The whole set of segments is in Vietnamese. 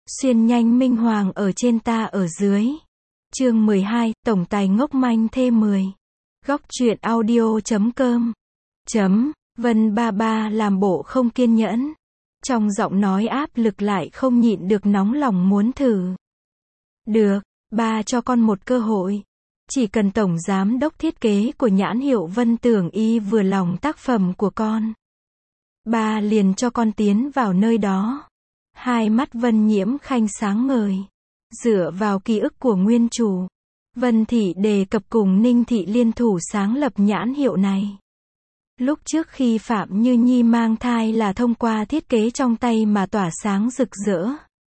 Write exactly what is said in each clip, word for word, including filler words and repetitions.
Xuyên nhanh minh hoàng ở trên ta ở dưới. Chương mười hai, tổng tài ngốc manh thê mười. Góc truyện audio chấm com. Chấm, Vân ba ba làm bộ không kiên nhẫn. Trong giọng nói áp lực lại không nhịn được nóng lòng muốn thử. Được, ba cho con một cơ hội. Chỉ cần tổng giám đốc thiết kế của nhãn hiệu Vân Tưởng Y vừa lòng tác phẩm của con, ba liền cho con tiến vào nơi đó. Hai mắt Vân Nhiễm Khanh sáng ngời. Dựa vào ký ức của nguyên chủ, Vân Thị đề cập cùng Ninh Thị liên thủ sáng lập nhãn hiệu này. Lúc trước khi Phạm Như Nhi mang thai là thông qua thiết kế trong tay mà tỏa sáng rực rỡ,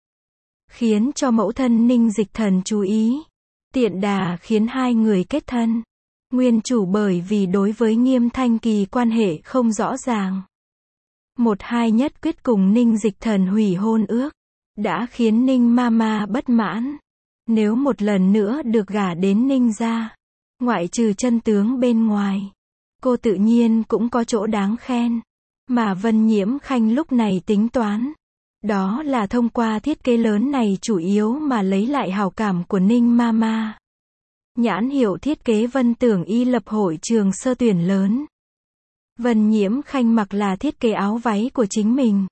khiến cho mẫu thân Ninh Dịch Thần chú ý, tiện đà khiến hai người kết thân. Nguyên chủ bởi vì đối với Nghiêm Thanh Kỳ quan hệ không rõ ràng, một hai nhất quyết cùng Ninh Dịch Thần hủy hôn ước, đã khiến Ninh Mama bất mãn. Nếu một lần nữa được gả đến Ninh gia, ngoại trừ chân tướng bên ngoài, cô tự nhiên cũng có chỗ đáng khen. Mà Vân Nhiễm Khanh lúc này tính toán, đó là thông qua thiết kế lớn này chủ yếu mà lấy lại hảo cảm của Ninh Mama. Nhãn hiệu thiết kế Vân Tưởng Y lập hội trường sơ tuyển lớn. Vân Nhiễm Khanh mặc là thiết kế áo váy của chính mình,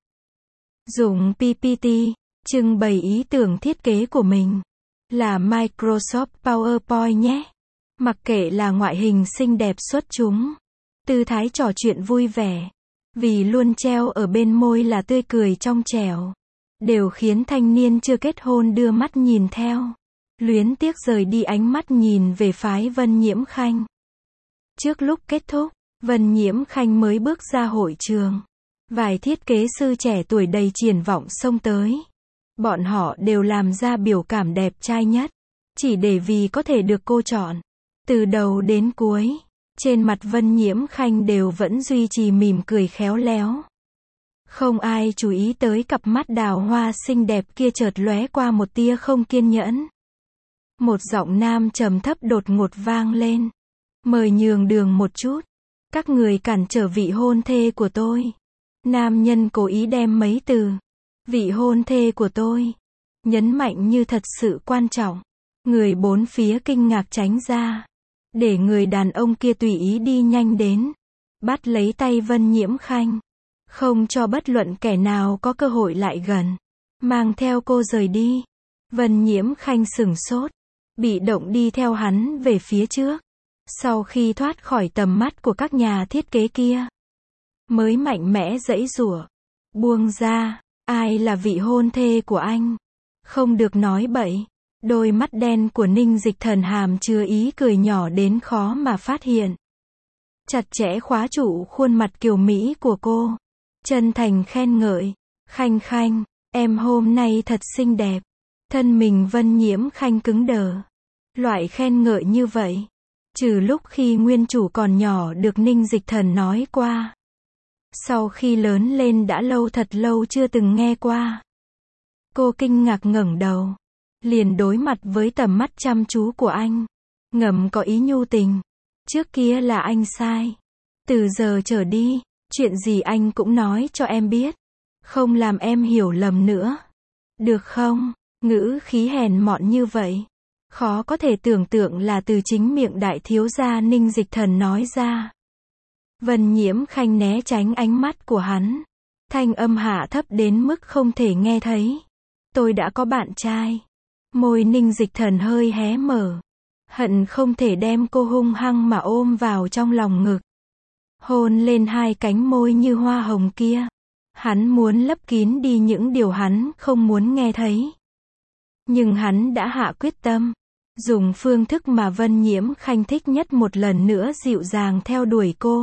dùng pê pê tê, trưng bày ý tưởng thiết kế của mình, là Microsoft PowerPoint nhé. Mặc kệ là ngoại hình xinh đẹp xuất chúng, tư thái trò chuyện vui vẻ, vì luôn treo ở bên môi là tươi cười trong trẻo, đều khiến thanh niên chưa kết hôn đưa mắt nhìn theo, luyến tiếc rời đi ánh mắt nhìn về phái Vân Nhiễm Khanh. Trước lúc kết thúc, Vân Nhiễm Khanh mới bước ra hội trường. Vài thiết kế sư trẻ tuổi đầy triển vọng xông tới. Bọn họ đều làm ra biểu cảm đẹp trai nhất, chỉ để vì có thể được cô chọn. Từ đầu đến cuối, trên mặt Vân Nhiễm Khanh đều vẫn duy trì mỉm cười khéo léo. Không ai chú ý tới cặp mắt đào hoa xinh đẹp kia chợt lóe qua một tia không kiên nhẫn. Một giọng nam trầm thấp đột ngột vang lên. Mời nhường đường một chút. Các người cản trở vị hôn thê của tôi. Nam nhân cố ý đem mấy từ vị hôn thê của tôi nhấn mạnh như thật sự quan trọng. Người bốn phía kinh ngạc tránh ra, để người đàn ông kia tùy ý đi nhanh đến, bắt lấy tay Vân Nhiễm Khanh, không cho bất luận kẻ nào có cơ hội lại gần, mang theo cô rời đi. Vân Nhiễm Khanh sửng sốt, bị động đi theo hắn về phía trước. Sau khi thoát khỏi tầm mắt của các nhà thiết kế kia, mới mạnh mẽ giãy giụa, buông ra. Ai là vị hôn thê của anh? Không được nói bậy. Đôi mắt đen của Ninh Dịch Thần hàm chứa ý cười nhỏ đến khó mà phát hiện, chặt chẽ khóa trụ khuôn mặt kiều mỹ của cô, chân thành khen ngợi. Khanh Khanh, em hôm nay thật xinh đẹp. Thân mình Vân Nhiễm Khanh cứng đờ. Loại khen ngợi như vậy, trừ lúc khi nguyên chủ còn nhỏ được Ninh Dịch Thần nói qua, sau khi lớn lên đã lâu thật lâu chưa từng nghe qua. Cô kinh ngạc ngẩng đầu, liền đối mặt với tầm mắt chăm chú của anh, ngầm có ý nhu tình. Trước kia là anh sai. Từ giờ trở đi, chuyện gì anh cũng nói cho em biết, không làm em hiểu lầm nữa. Được không? Ngữ khí hèn mọn như vậy, khó có thể tưởng tượng là từ chính miệng đại thiếu gia Ninh Dịch Thần nói ra. Vân Nhiễm Khanh né tránh ánh mắt của hắn, thanh âm hạ thấp đến mức không thể nghe thấy. Tôi đã có bạn trai. Môi Ninh Dịch Thần hơi hé mở, hận không thể đem cô hung hăng mà ôm vào trong lòng ngực, hôn lên hai cánh môi như hoa hồng kia. Hắn muốn lấp kín đi những điều hắn không muốn nghe thấy. Nhưng hắn đã hạ quyết tâm, dùng phương thức mà Vân Nhiễm Khanh thích nhất một lần nữa dịu dàng theo đuổi cô.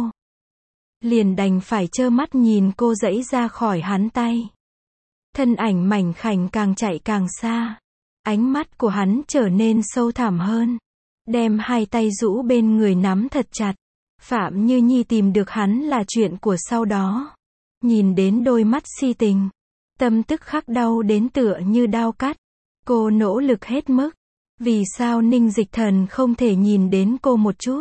Liền đành phải trơ mắt nhìn cô giãy ra khỏi hắn tay. Thân ảnh mảnh khảnh càng chạy càng xa. Ánh mắt của hắn trở nên sâu thẳm hơn, đem hai tay rũ bên người nắm thật chặt. Phạm Như Nhi tìm được hắn là chuyện của sau đó. Nhìn đến đôi mắt si tình, tâm tức khắc đau đến tựa như đao cắt. Cô nỗ lực hết mức. Vì sao Ninh Dịch Thần không thể nhìn đến cô một chút?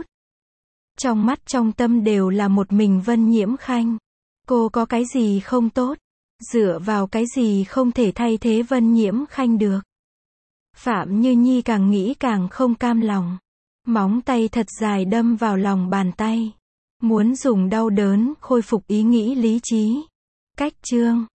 Trong mắt trong tâm đều là một mình Vân Nhiễm Khanh. Cô có cái gì không tốt? Dựa vào cái gì không thể thay thế Vân Nhiễm Khanh được. Phạm Như Nhi càng nghĩ càng không cam lòng. Móng tay thật dài đâm vào lòng bàn tay. Muốn dùng đau đớn khôi phục ý nghĩ lý trí. Cách chương